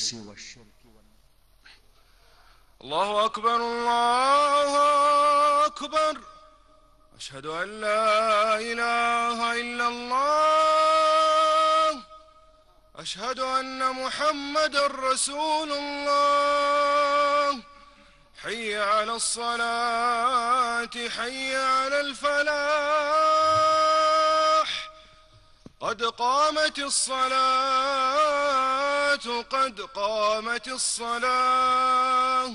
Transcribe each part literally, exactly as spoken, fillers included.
الدنس والشرك. الله أكبر الله أكبر، أشهد أن لا إله إلا الله، أشهد أن محمدًا رسول الله. حي على الصلاة، حي على الفلاح، قد قامت الصلاة، قد قامت الصلاة.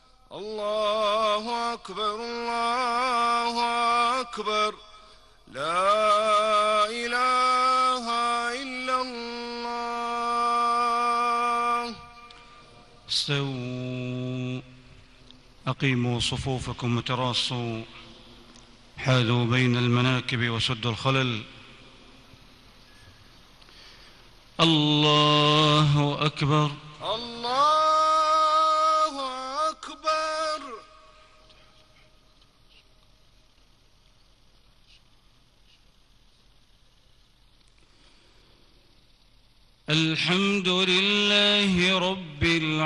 الله أكبر الله أكبر، لا إله إلا الله. استووا، أقيموا صفوفكم وتراصوا، حاذوا بين المناكب وسدوا الخلل. الله أكبر الله أكبر. الحمد لله رب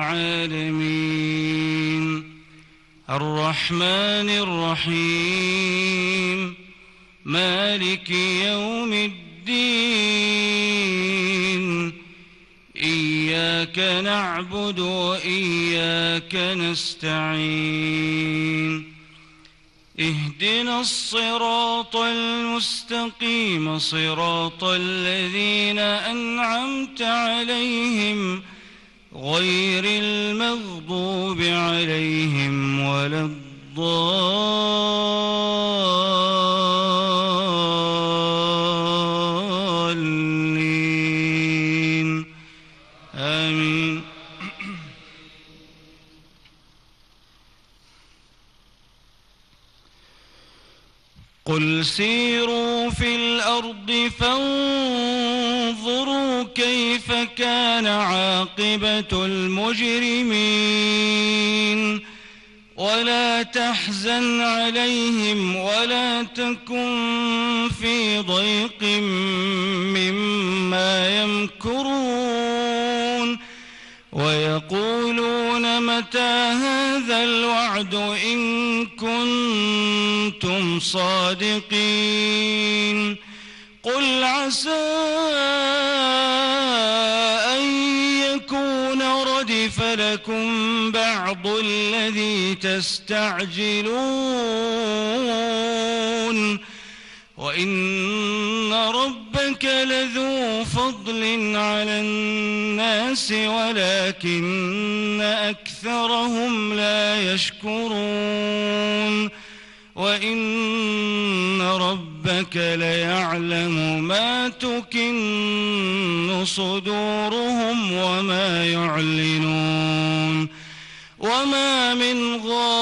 العالمين، الرحمن الرحيم، مالك يوم الدين، إياك نعبد وإياك نستعين، اهدنا الصراط المستقيم، صراط الذين أنعمت عليهم غير المغضوب عليهم ولا الضالين، آمين. قل سيروا في الأرض فانظروا كيف كان عاقبة المجرمين، ولا تحزن عليهم ولا تكن في ضيق مما يمكرون، ويقولون متى هذا الوعد إن كنتم صادقين. قل عسى أن يكون ردف لكم بعض الذي تستعجلون، وإن ربك لذو فضل على الناس ولكن أكثرهم لا يشكرون، وإن ربك ليعلم ما تكن صدورهم وما يعلنون. وما من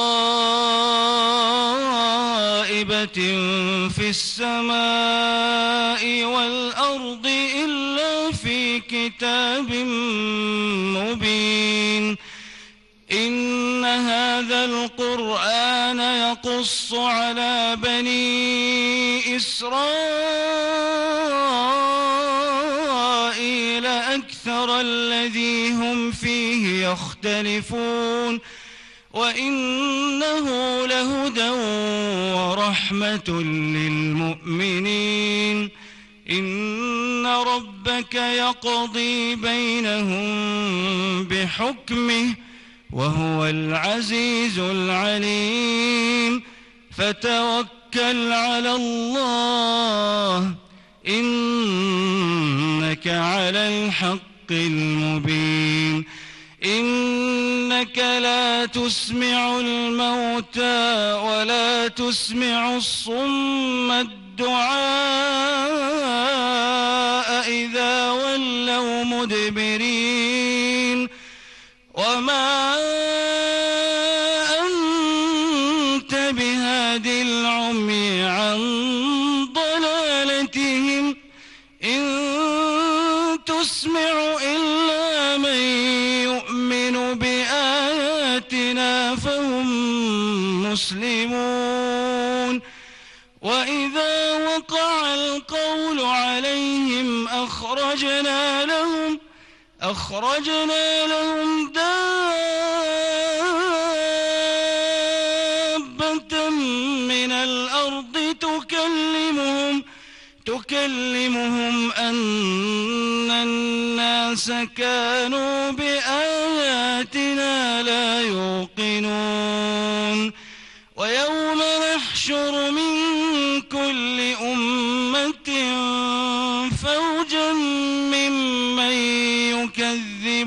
غائبة في السماء والأرض إلا في كتاب مبين. إن هذا القرآن يقص على بني إسرائيل أكثر الذي هم فيه يختلفون، وإنه لهدى ورحمة للمؤمنين. إن ربك يقضي بينهم بحكمه وهو العزيز العليم. فتوكل على الله إنك على الحق المبين. إنك لا تسمع الموتى ولا تسمع الصم الدعاء إذا ولوا مدبرين. وما أنت بهاد العمي عن ضلالتهم إن تسمع إلا من يؤمن بآياتنا فهم مسلمون. وإذا وقع القول عليهم أخرجنا لهم أخرجنا لهم يكلمهم أن الناس كانوا بآياتنا لا يوقنون ويوم نحشر من كل أمة فوجا ممن يكذب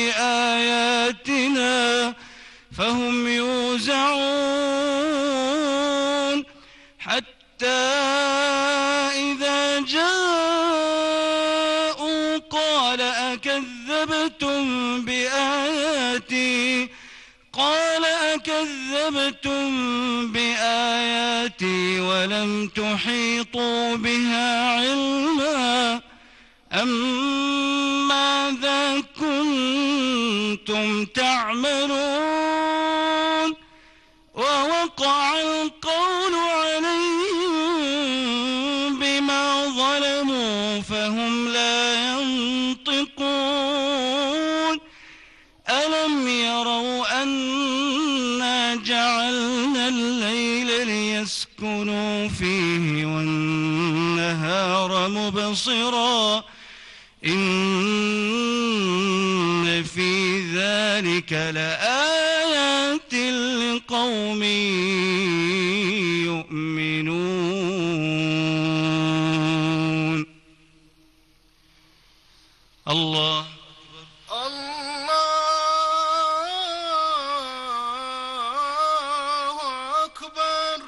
بآياتنا فهم يوزعون حتى إذا جاءوا قال أكذبتم بآياتي قال أكذبتم بآياتي ولم تحيطوا بها علما أم ماذا كنتم تعملون ووقع القول عليهم بما ظلموا فهم لا ينطقون ألم يروا أنا جعلنا الليل ليسكنوا فيه والنهار مبصرا إن في ذلك لآيات لقوم يؤمنون. الله الله أكبر.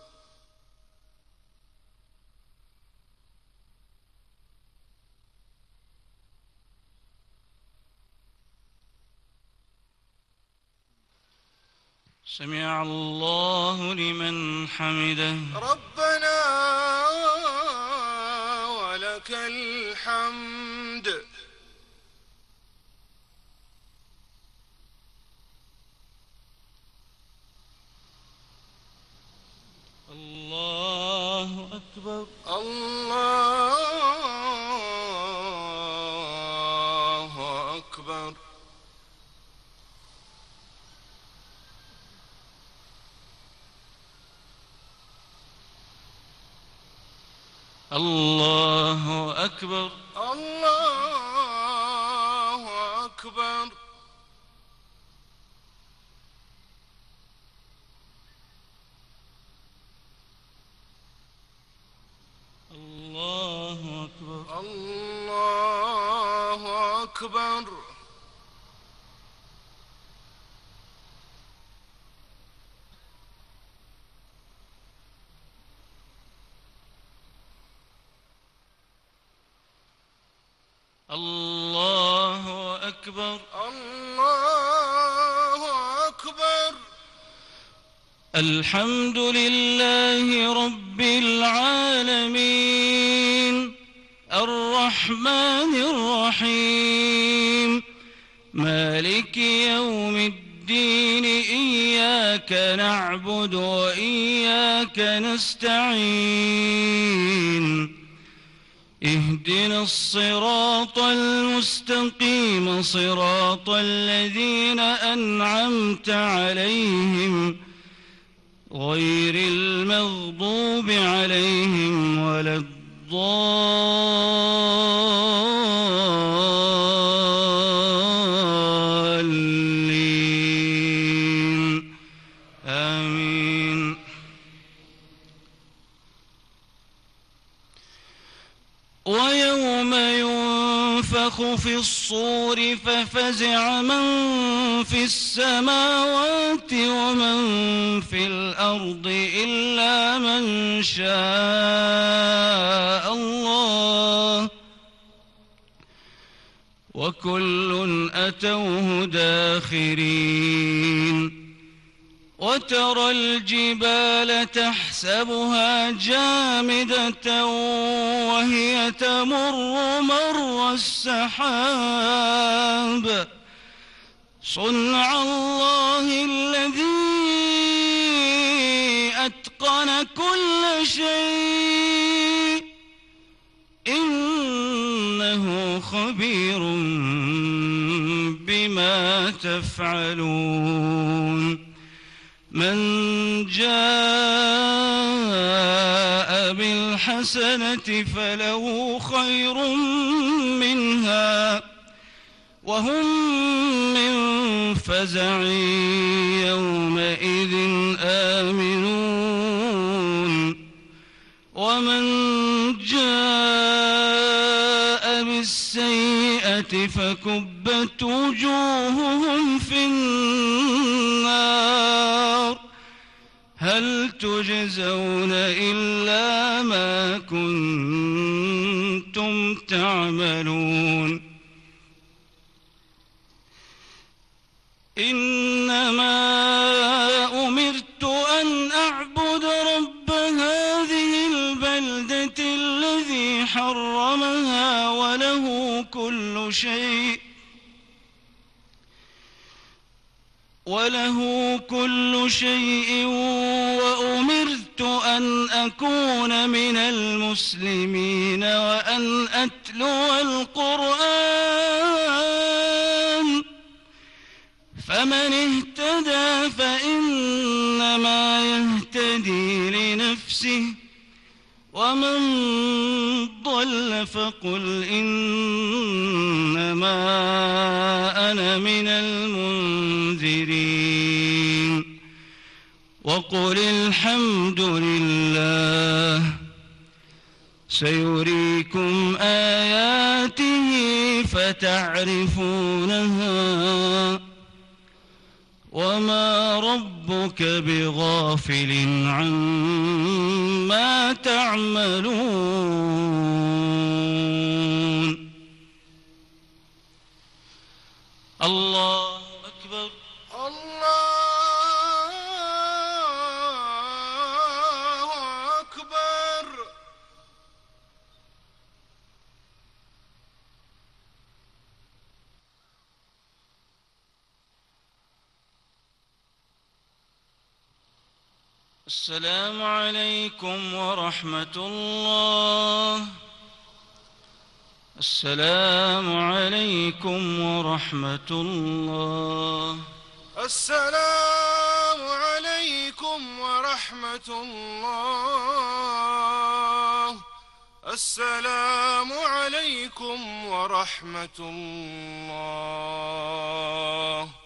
سمع الله لمن حمده. ربنا ولك الحمد. الله أكبر. الله أكبر. الله أكبر. الله أكبر. الله أكبر. الله أكبر. الله أكبر. الله أكبر. الحمد لله رب العالمين الرحمن الرحيم مالك يوم الدين إياك نعبد وإياك نستعين اهدنا الصراط المستقيم صراط الذين أنعمت عليهم غير المغضوب عليهم ولا الضالين آمين. ويوم ينفخ في الصور ففزع من في السماوات ومن في الأرض إلا من شاء الله وكل أتوه داخرين. وترى الجبال تحسبها جامدة وهي تمر مر السحاب صنع الله الذي أتقن كل شيء إنه خبير بما تفعلون. من جاء بالحق الحسنة فله خير منها وهم من فزع يومئذ آمنون ومن جاء بالسيئة فكبت وجوههم في النار هل تجزون إلا ما كنتم تعملون إنما أمرت أن أعبد رب هذه البلدة الذي حرمها وله كل شيء وله كل شيء وأمرت أن أكون من المسلمين وأن أتلو القرآن فمن اهتدى فإنما يهتدي لنفسه ومن ضل فقل إنما أنا من المنذرين وقل الحمد لله سيريكم آياته فتعرفونها وما ربك بغافل عما تعملون الله أكبر الله أكبر. السلام عليكم ورحمة الله. السلام عليكم ورحمة الله. السلام عليكم ورحمة الله. السلام عليكم ورحمة الله.